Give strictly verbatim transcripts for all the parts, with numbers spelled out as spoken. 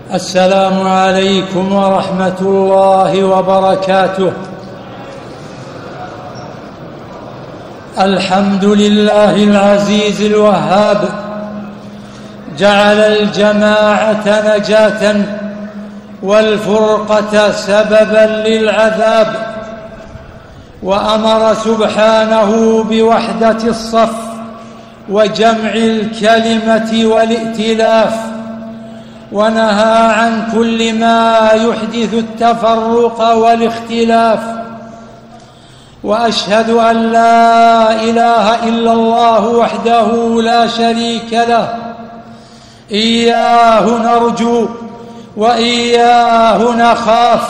السلام عليكم ورحمة الله وبركاته. الحمد لله العزيز الوهاب، جعل الجماعة نجاة والفرقة سببا للعذاب، وأمر سبحانه بوحدة الصف وجمع الكلمة والائتلاف، ونهى عن كل ما يحدث التفرق والاختلاف. وأشهد أن لا إله إلا الله وحده لا شريك له، إياه نرجو وإياه نخاف،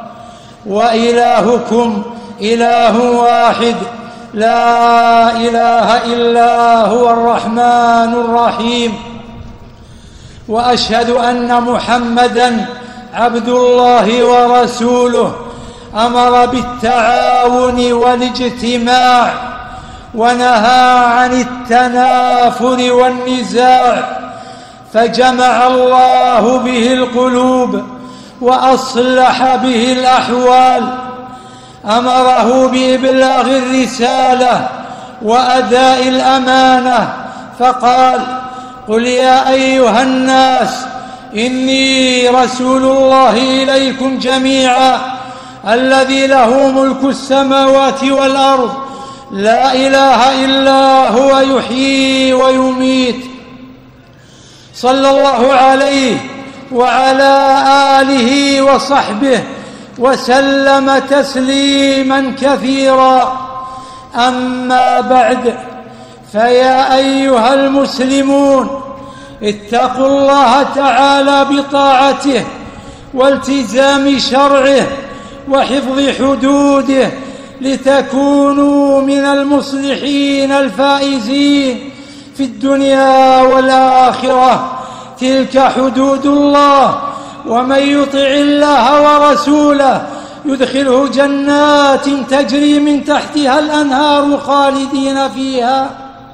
وإلهكم إله واحد لا إله إلا هو الرحمن الرحيم. وأشهد أن محمدًا عبد الله ورسوله، أمر بالتعاون والاجتماع ونهى عن التنافر والنزاع، فجمع الله به القلوب وأصلح به الأحوال. أمره بإبلاغ الرسالة وأداء الأمانة، فقال: قل يا أيها الناس إني رسول الله إليكم جميعا الذي له ملك السماوات والأرض، لا إله إلا هو يحيي ويميت. صلى الله عليه وعلى آله وصحبه وسلم تسليما كثيرا. أما بعد، فيا أيها المسلمون، اتقوا الله تعالى بطاعته والتزام شرعه وحفظ حدوده، لتكونوا من المصلحين الفائزين في الدنيا والآخرة. تلك حدود الله، ومن يطع الله ورسوله يدخله جنات تجري من تحتها الأنهار خالدين فيها،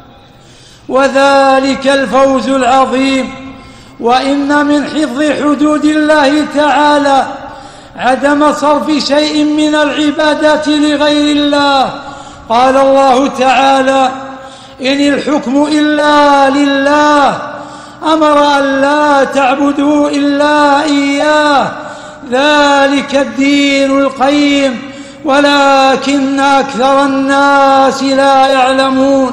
وذلك الفوز العظيم. وإن من حفظ حدود الله تعالى عدم صرف شيء من العبادات لغير الله. قال الله تعالى: إن الحكم إلا لله، أمر أن لا تعبدوا إلا إياه، ذلك الدين القيم، ولكن أكثر الناس لا يعلمون.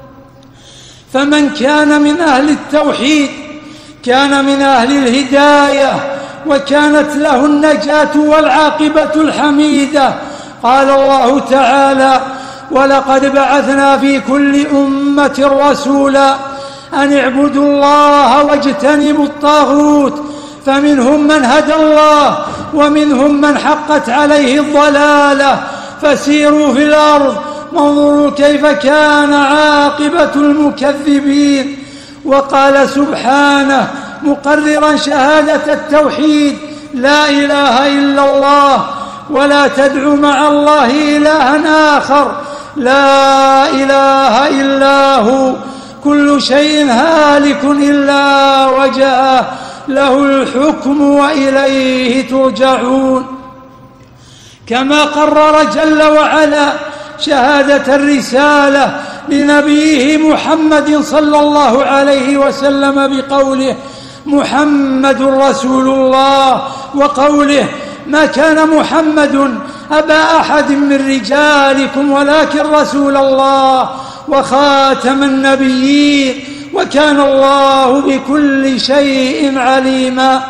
فمن كان من أهل التوحيد كان من أهل الهداية، وكانت له النجاة والعاقبة الحميدة. قال الله تعالى: ولقد بعثنا في كل أمة رسولا أن اعبدوا الله واجتنبوا الطاغوت، فمنهم من هدى الله ومنهم من حقت عليه الضلالة، فسيروا في الأرض وانظروا كيف كان عاقبة المكذبين. وقال سبحانه مقررا شهادة التوحيد: لا إله إلا الله، ولا تدع مع الله إلها آخر، لا إله إلا هو، كل شيء هالك إلا وجهه، له الحكم وإليه ترجعون. كما قرر جل وعلا شهادة الرسالة لنبيه محمد صلى الله عليه وسلم بقوله: محمد رسول الله، وقوله: ما كان محمد أبا أحد من رجالكم ولكن رسول الله وخاتم النبيين، وكان الله بكل شيء عليما.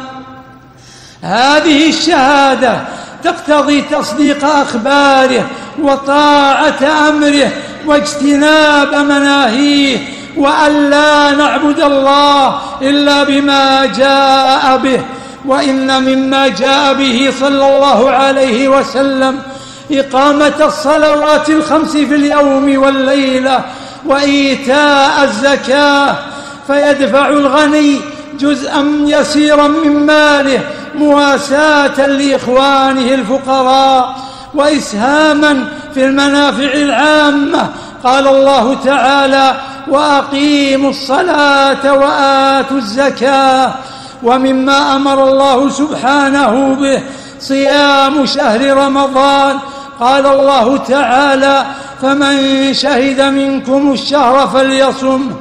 هذه الشهادة تقتضي تصديق أخباره وطاعة أمره واجتناب مناهيه، وأن لا نعبد الله إلا بما جاء به. وإن مما جاء به صلى الله عليه وسلم إقامة الصلوات الخمس في اليوم والليلة، وإيتاء الزكاة، فيدفع الغني جزءا يسيرا من ماله مواساة لإخوانه الفقراء وإسهاما في المنافع العامة. قال الله تعالى: وأقيموا الصلاة وآتوا الزكاة ومما أمر الله سبحانه به صيام شهر رمضان. قال الله تعالى: فمن شهد منكم الشهر فليصم.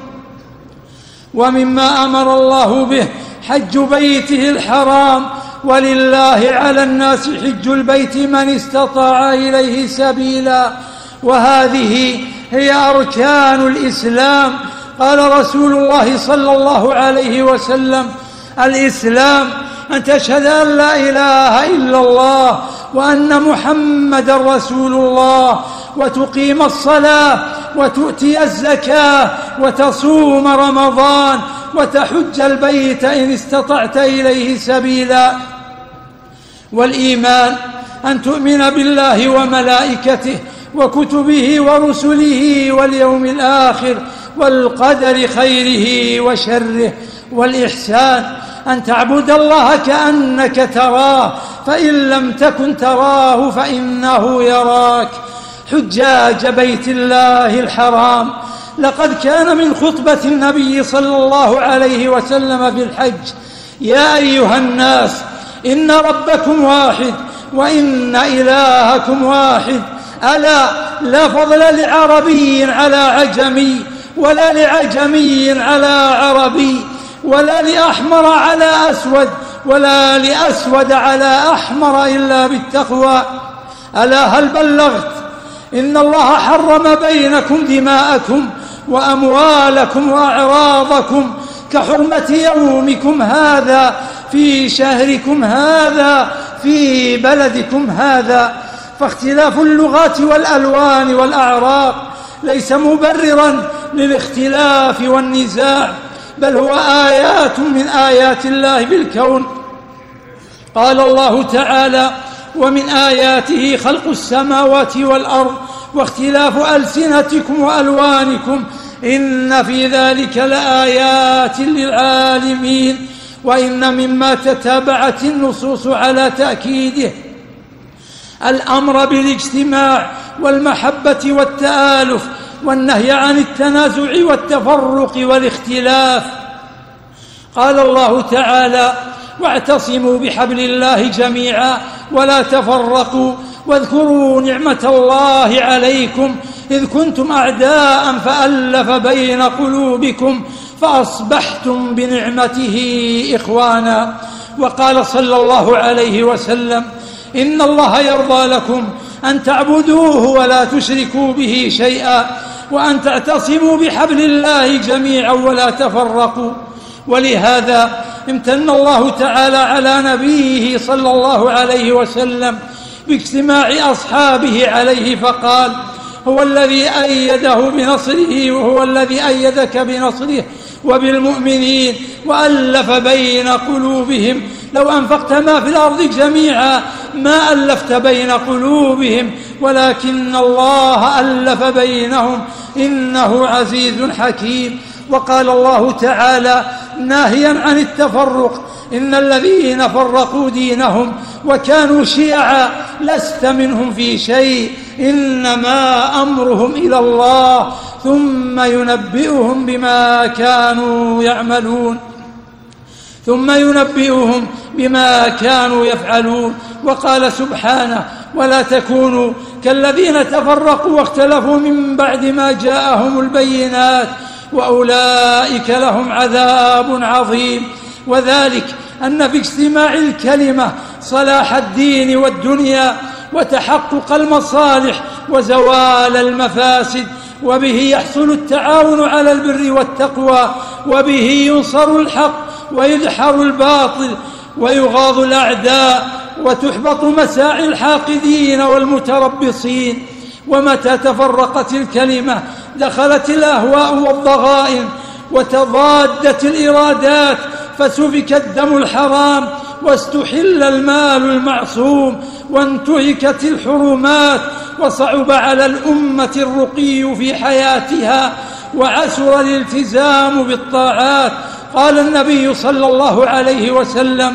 ومما أمر الله به حج بيته الحرام، ولله على الناس حج البيت من استطاع إليه سبيلا. وهذه هي أركان الإسلام. قال رسول الله صلى الله عليه وسلم: الإسلام أن تشهد أن لا إله إلا الله وأن محمدا رسول الله، وتقيم الصلاة، وتؤتي الزكاة، وتصوم رمضان، وتحج البيت إن استطعت إليه سبيلا. والإيمان أن تؤمن بالله وملائكته وكتبه ورسله واليوم الآخر والقدر خيره وشره. والإحسان أن تعبد الله كأنك تراه، فإن لم تكن تراه فإنه يراك. حجاج بيت الله الحرام، لقد كان من خطبة النبي صلى الله عليه وسلم في الحج: يا أيها الناس، إن ربكم واحد وإن إلهكم واحد، ألا لا فضل لعربي على عجمي، ولا لعجمي على عربي، ولا لأحمر على أسود، ولا لأسود على أحمر إلا بالتقوى. ألا هل بلغت؟ إن الله حرم بينكم دماءكم وأموالكم وأعراضكم كحرمة يومكم هذا في شهركم هذا في بلدكم هذا. فاختلاف اللغات والألوان والأعراق ليس مبررا للاختلاف والنزاع، بل هو آيات من آيات الله بالكون. قال الله تعالى: ومن آياته خلق السماوات والأرض واختلاف ألسنتكم وألوانكم إن في ذلك لآيات للعالمين. وإن مما تتابعت النصوص على تأكيده الأمر بالاجتماع والمحبة والتآلف، والنهي عن التنازع والتفرق والاختلاف. قال الله تعالى: واعتصموا بحبل الله جميعا ولا تفرقوا واذكروا نعمة الله عليكم إذ كنتم أعداء فألف بين قلوبكم فأصبحتم بنعمته إخوانا. وقال صلى الله عليه وسلم: إن الله يرضى لكم أن تعبدوه ولا تشركوا به شيئا، وأن تعتصموا بحبل الله جميعا ولا تفرقوا. ولهذا امتن الله تعالى على نبيه صلى الله عليه وسلم باجتماع أصحابه عليه، فقال: هو الذي أيده بنصره وهو الذي أيدك بنصره وبالمؤمنين وألف بين قلوبهم. لو أنفقت ما في الأرض جميعا ما ألفت بين قلوبهم ولكن الله ألف بينهم إنه عزيز حكيم. وقال الله تعالى ناهيا عن التفرق: إن الذين فرقوا دينهم وكانوا شيعا لست منهم في شيء إنما أمرهم إلى الله ثم ينبئهم بما كانوا يعملون ثم ينبئهم بما كانوا يفعلون. وقال سبحانه: ولا تكونوا كالذين تفرقوا واختلفوا من بعد ما جاءهم البينات وأولئك لهم عذاب عظيم. وذلك أن في اجتماع الكلمة صلاح الدين والدنيا وتحقق المصالح وزوال المفاسد، وبه يحصل التعاون على البر والتقوى، وبه ينصر الحق ويدحر الباطل ويغاض الأعداء وتحبط مساعي الحاقدين والمتربصين. ومتى تفرقت الكلمة دخلت الأهواء والضغائن وتضادت الإرادات فسفك الدم الحرام واستحل المال المعصوم وانتهكت الحرمات وصعب على الأمة الرقي في حياتها وعسر الالتزام بالطاعات. قال النبي صلى الله عليه وسلم: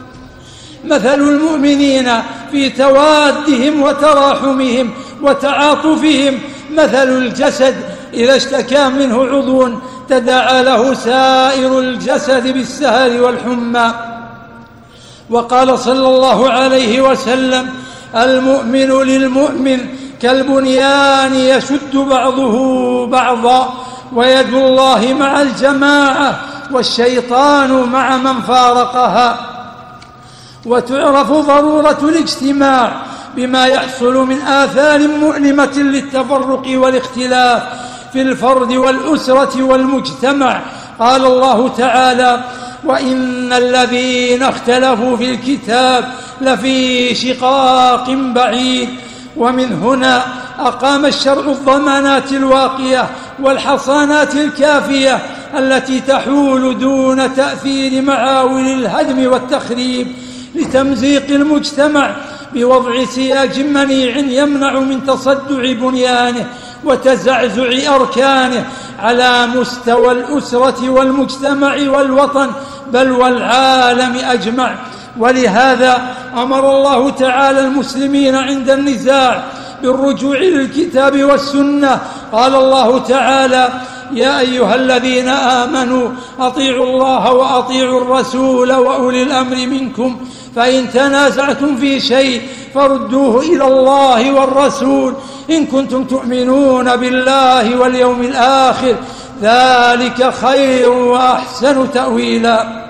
مثل المؤمنين في توادهم وتراحمهم وتعاطفهم مثل الجسد إذا اشتكى منه عضو تداعى له سائر الجسد بالسهر والحمى. وقال صلى الله عليه وسلم: المؤمن للمؤمن كالبنيان يشد بعضه بعضا، ويد الله مع الجماعة والشيطان مع من فارقها. وتعرف ضرورة الاجتماع بما يحصل من آثار مؤلمة للتفرق والاختلاف في الفرد والأسرة والمجتمع. قال الله تعالى: وإن الذين اختلفوا في الكتاب لفي شقاق بعيد. ومن هنا أقام الشرع الضمانات الواقية والحصانات الكافية التي تحول دون تأثير معاول الهدم والتخريب لتمزيق المجتمع بوضع سياج منيع يمنع من تصدع بنيانه وتزعزع أركانه على مستوى الأسرة والمجتمع والوطن بل والعالم أجمع. ولهذا أمر الله تعالى المسلمين عند النزاع بالرجوع للكتاب والسنة. قال الله تعالى: يا أيها الذين آمنوا أطيعوا الله وأطيعوا الرسول وأولي الأمر منكم، فإن تنازعتم في شيء فردوه إلى الله والرسول إن كنتم تؤمنون بالله واليوم الآخر، ذلك خير وأحسن تأويلا.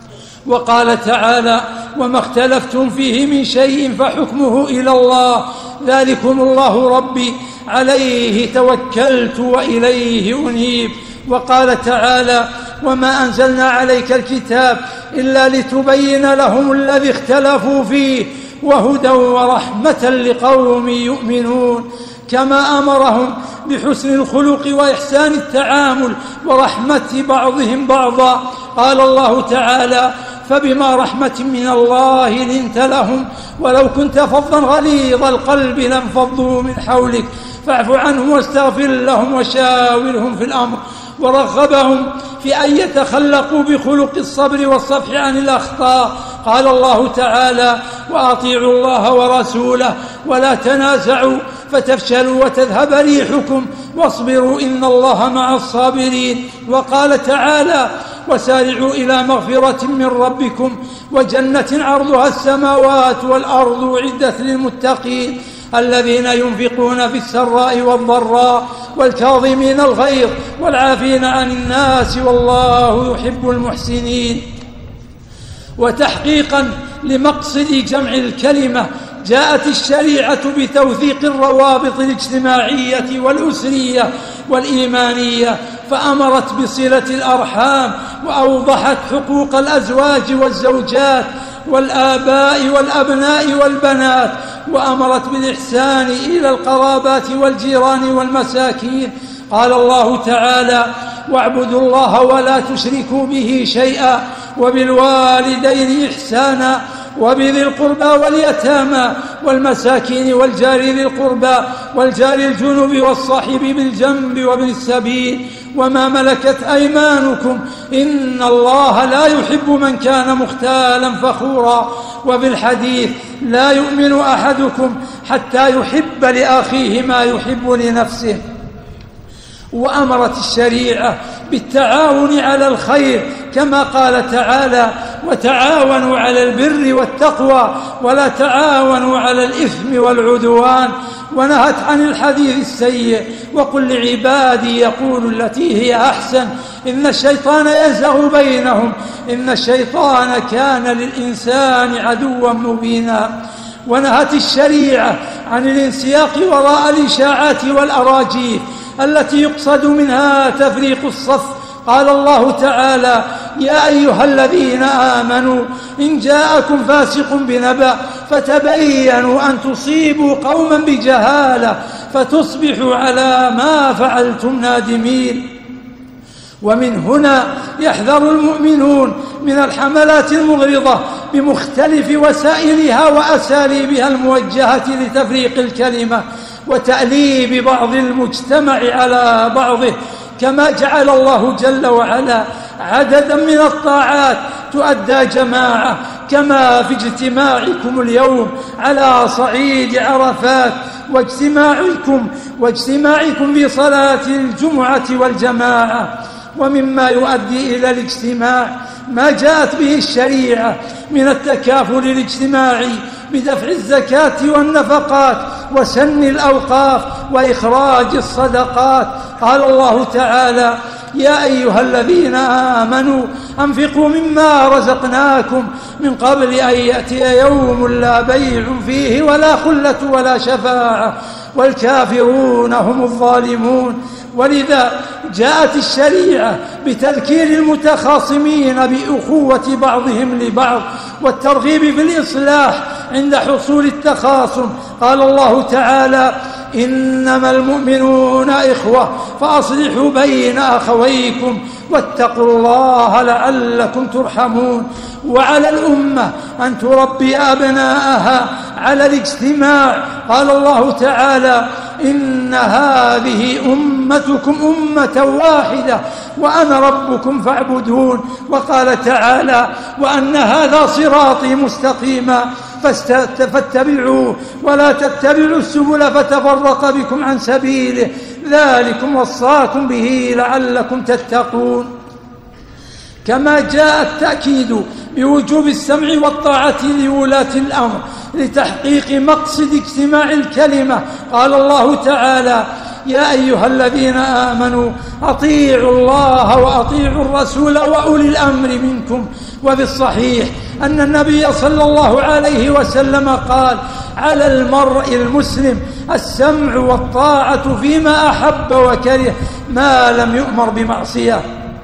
وقال تعالى: وما اختلفتم فيه من شيء فحكمه إلى الله، ذلكم الله ربي عليه توكلت وإليه أنيب. وقال تعالى: وما أنزلنا عليك الكتاب إلا لتبين لهم الذي اختلفوا فيه وهدى ورحمة لقوم يؤمنون. كما أمرهم بحسن الخلق وإحسان التعامل ورحمة بعضهم بعضا. قال الله تعالى: فبما رحمة من الله لنت لهم ولو كنت فظا غليظ القلب لانفضوا من حولك فاعف عنهم واستغفر لهم وشاورهم في الأمر. ورغبهم في أن يتخلقوا بخلق الصبر والصفح عن الأخطاء. قال الله تعالى: وأطيعوا الله ورسوله ولا تنازعوا فتفشلوا وتذهب ريحكم واصبروا إن الله مع الصابرين. وقال تعالى: وسارعوا إلى مغفرة من ربكم وجنة عرضها السماوات والأرض أعدت للمتقين الذين ينفقون في السراء والضراء والكاظمين الغيظ والعافين عن الناس والله يحب المحسنين. وتحقيقا لمقصد جمع الكلمة جاءت الشريعة بتوثيق الروابط الاجتماعية والأسرية والإيمانية، فأمرت بصلة الأرحام وأوضحت حقوق الأزواج والزوجات والآباء والأبناء والبنات، وأمرت بالإحسان إلى القرابات والجيران والمساكين. قال الله تعالى: واعبدوا الله ولا تشركوا به شيئا وبالوالدين إحسانا وبذي القربى واليتامى والمساكين والجار ذي القربى والجار الجنب والصاحب بالجنب وابن السبيل وما ملكت أيمانكم إن الله لا يحب من كان مختالا فخورا. وفي الحديث: لا يؤمن أحدكم حتى يحب لأخيه ما يحب لنفسه. وأمرت الشريعة بالتعاون على الخير كما قال تعالى: وتعاونوا على البر والتقوى ولا تعاونوا على الإثم والعدوان. ونهت عن الحديث السيء: وقل لعبادي يقولوا التي هي أحسن إن الشيطان يزغ بينهم إن الشيطان كان للإنسان عدوا مبينا. ونهت الشريعة عن الانسياق وراء الإشاعات والأراجيف التي يقصد منها تفريق الصف. قال الله تعالى: يا أيها الذين آمنوا إن جاءكم فاسق بنبأ فتبينوا أن تصيبوا قوما بجهالة فتصبحوا على ما فعلتم نادمين. ومن هنا يحذر المؤمنون من الحملات المغرضة بمختلف وسائلها وأساليبها الموجهة لتفريق الكلمة وتأليب بعض المجتمع على بعضه، كما جعل الله جل وعلا عددا من الطاعات تؤدى جماعة، كما في اجتماعكم اليوم على صعيد عرفات واجتماعكم واجتماعكم في صلاة الجمعة والجماعة. ومما يؤدي إلى الاجتماع ما جاءت به الشريعة من التكافل الاجتماعي بدفع الزكاة والنفقات وسن الأوقاف وإخراج الصدقات. قال الله تعالى: يا أيها الذين آمنوا أنفقوا مما رزقناكم من قبل أن يأتي يوم لا بيع فيه ولا خلة ولا شفاعة والكافرون هم الظالمون. ولذا جاءت الشريعة بتذكير المتخاصمين بأخوة بعضهم لبعض والترغيب في الإصلاح عند حصول التخاصم. قال الله تعالى: إنما المؤمنون إخوة فأصلحوا بين أخويكم واتقوا الله لعلكم ترحمون. وعلى الأمة أن تربي أبناءها على الاجتماع. قال الله تعالى: إن هذه أمتكم أمة واحدة وأنا ربكم فاعبدون. وقال تعالى: وأن هذا صراطي مستقيما فاتبعوه ولا تتبعوا السبل فتفرق بكم عن سبيله ذلكم وصاكم به لعلكم تتقون. كما جاء التأكيد بوجوب السمع والطاعة لولاة الأمر لتحقيق مقصد اجتماع الكلمة. قال الله تعالى: يا أيها الذين آمنوا أطيعوا الله وأطيعوا الرسول وأولي الأمر منكم. وفي الصحيح أن النبي صلى الله عليه وسلم قال: على المرء المسلم السمع والطاعة فيما أحب وكره ما لم يؤمر بمعصية.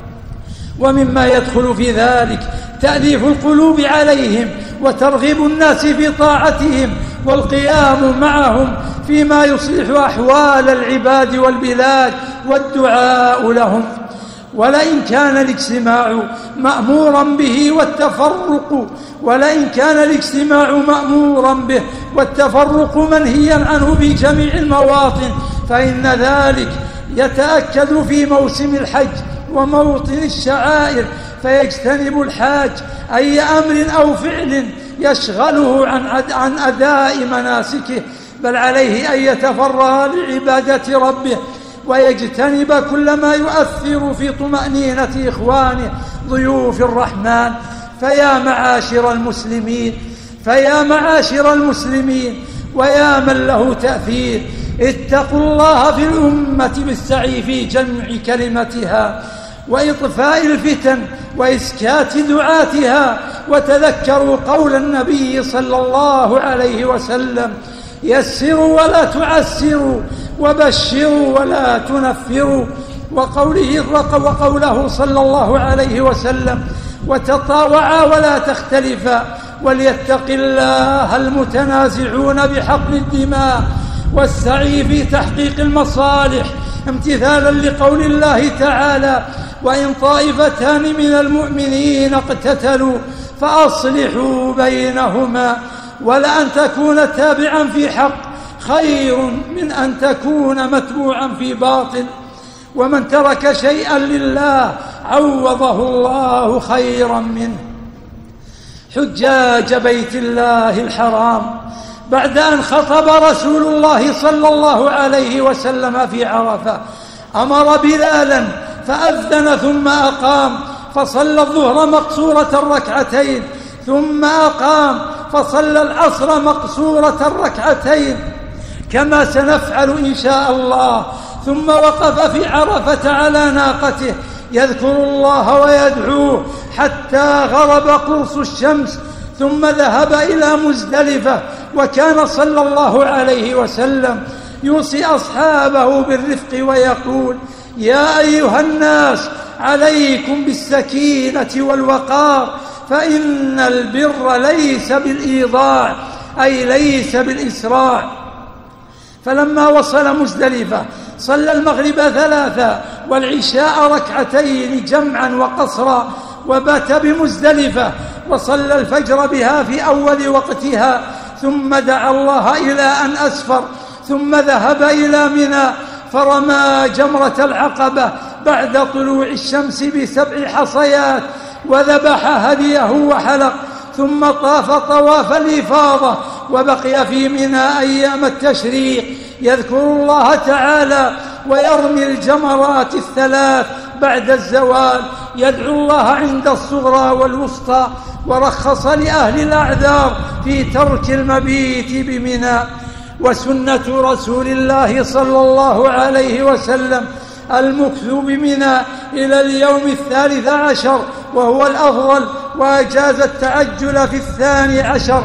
ومما يدخل في ذلك تأليف القلوب عليهم وترغيب الناس في طاعتهم والقيام معهم فيما يصلح أحوال العباد والبلاد والدعاء لهم. ولئن كان الاجتماع مأمورا به والتفرق ولئن كان الاجتماع مأمورا به والتفرق منهيا عنه في جميع المواطن فإن ذلك يتأكد في موسم الحج وموطن الشعائر، فيجتنب الحاج أي أمر أو فعل يشغله عن أداء مناسكه، بل عليه أن يتفرغ لعبادة ربه ويجتنب كل ما يؤثر في طمأنينة إخوانه ضيوف الرحمن. فيا معاشر المسلمين فيا معاشر المسلمين ويا من له تأثير، اتقوا الله في الأمة بالسعي في جمع كلمتها وإطفاء الفتن وإسكات دعاتها، وتذكروا قول النبي صلى الله عليه وسلم: يسروا ولا تعسروا وبشروا ولا تنفروا. وقوله, وقوله صلى الله عليه وسلم: وتطاوعا ولا تختلفا وليتق الله المتنازعون بحقن الدماء والسعي في تحقيق المصالح، امتثالا لقول الله تعالى: وإن طائفتان من المؤمنين اقتتلوا فأصلحوا بينهما. ولأن تكون تابعا في حق خير من أن تكون متبوعا في باطل، ومن ترك شيئا لله عوضه الله خيرا منه. حجاج بيت الله الحرام بعد أن خطب رسول الله صلى الله عليه وسلم في عرفة أمر بلالا فأذن ثم أقام فصلى الظهر مقصورة ركعتين، ثم أقام فصلى العصر مقصورة ركعتين كما سنفعل إن شاء الله. ثم وقف في عرفة على ناقته يذكر الله ويدعوه حتى غرب قرص الشمس، ثم ذهب إلى مزدلفة. وكان صلى الله عليه وسلم يوصي أصحابه بالرفق ويقول: يا أيها الناس عليكم بالسكينة والوقار، فإن البر ليس بالإيضاع أي ليس بالإسراع. فلما وصل مزدلفة صلى المغرب ثلاثا والعشاء ركعتين جمعا وقصرا، وبات بمزدلفة وصلى الفجر بها في أول وقتها، ثم دعا الله إلى أن أسفر، ثم ذهب إلى منى فرمى جمرة العقبة بعد طلوع الشمس بسبع حصيات وذبح هديه وحلق، ثم طاف طواف الإفاضة وبقي في منى أيام التشريق يذكر الله تعالى ويرمي الجمرات الثلاث بعد الزوال، يدعو الله عند الصغرى والوسطى، ورخص لأهل الأعذار في ترك المبيت بمنى. وسنة رسول الله صلى الله عليه وسلم المكث بمنى إلى اليوم الثالث عشر وهو الأفضل، وأجاز التعجل في الثاني عشر.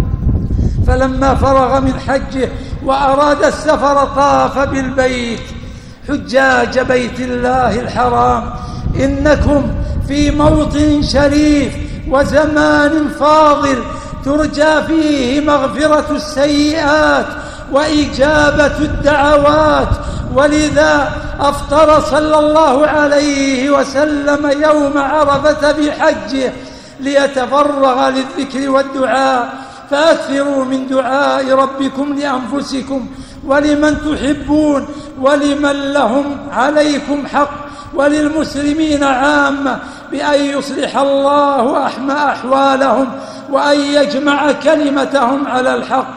فلما فرغ من حجه وأراد السفر طاف بالبيت. حجاج بيت الله الحرام، إنكم في موطن شريف وزمان فاضل ترجى فيه مغفرة السيئات وإجابة الدعوات، ولذا أفطر صلى الله عليه وسلم يوم عرفة بحجه ليتفرغ للذكر والدعاء. فأكثروا من دعاء ربكم لأنفسكم ولمن تحبون ولمن لهم عليكم حق وللمسلمين عامة، بأن يصلح الله أحوالهم وأن يجمع كلمتهم على الحق.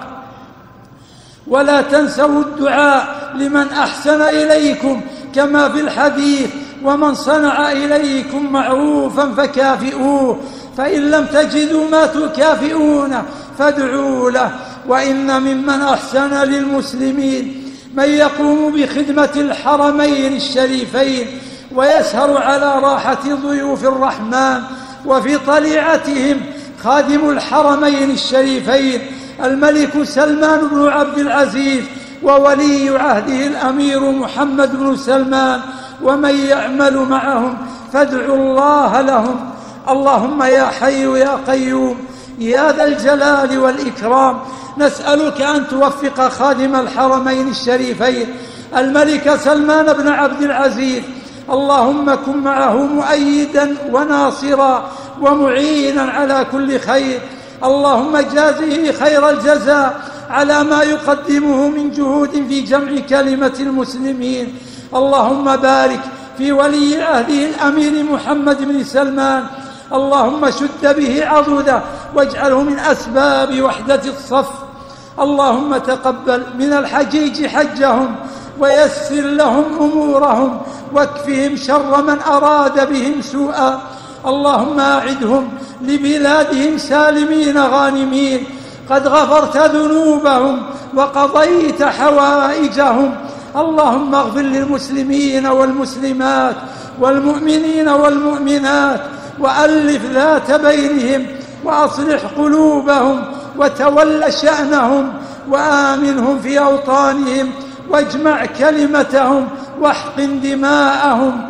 ولا تنسوا الدعاء لمن أحسن إليكم كما في الحديث: ومن صنع إليكم معروفا فكافئوه، فإن لم تجدوا ما تكافئون فادعوا له. وإن ممن أحسن للمسلمين من يقوم بخدمة الحرمين الشريفين ويسهر على راحة ضيوف الرحمن. وفي طليعتهم خادم الحرمين الشريفين الملك سلمان بن عبد العزيز، وولي عهده الأمير محمد بن سلمان، ومن يعمل معهم، فادعوا الله لهم. اللهم يا حي يا قيوم يا ذا الجلال والإكرام، نسألك أن توفق خادم الحرمين الشريفين الملك سلمان بن عبد العزيز، اللهم كن معه مؤيدا وناصرا ومعينا على كل خير. اللهم جازه خير الجزاء على ما يقدمه من جهود في جمع كلمة المسلمين. اللهم بارك في ولي عهده الأمير محمد بن سلمان، اللهم شد به عضده واجعله من أسباب وحدة الصف. اللهم تقبل من الحجيج حجهم ويسر لهم أمورهم واكفهم شر من أراد بهم سوءا. اللهم أعدهم لبلادهم سالمين غانمين، قد غفرت ذنوبهم وقضيت حوائجهم. اللهم اغفر للمسلمين والمسلمات والمؤمنين والمؤمنات، وألف ذات بينهم، وأصلح قلوبهم، وتول شأنهم، وآمنهم في أوطانهم، واجمع كلمتهم، واحقن دماءهم،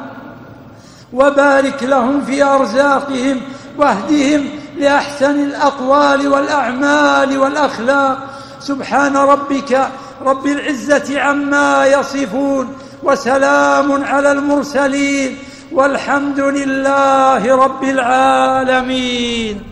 وبارك لهم في أرزاقهم، واهدهم لأحسن الأقوال والأعمال والأخلاق. سبحان ربك رب العزة عما يصفون، وسلام على المرسلين، والحمد لله رب العالمين.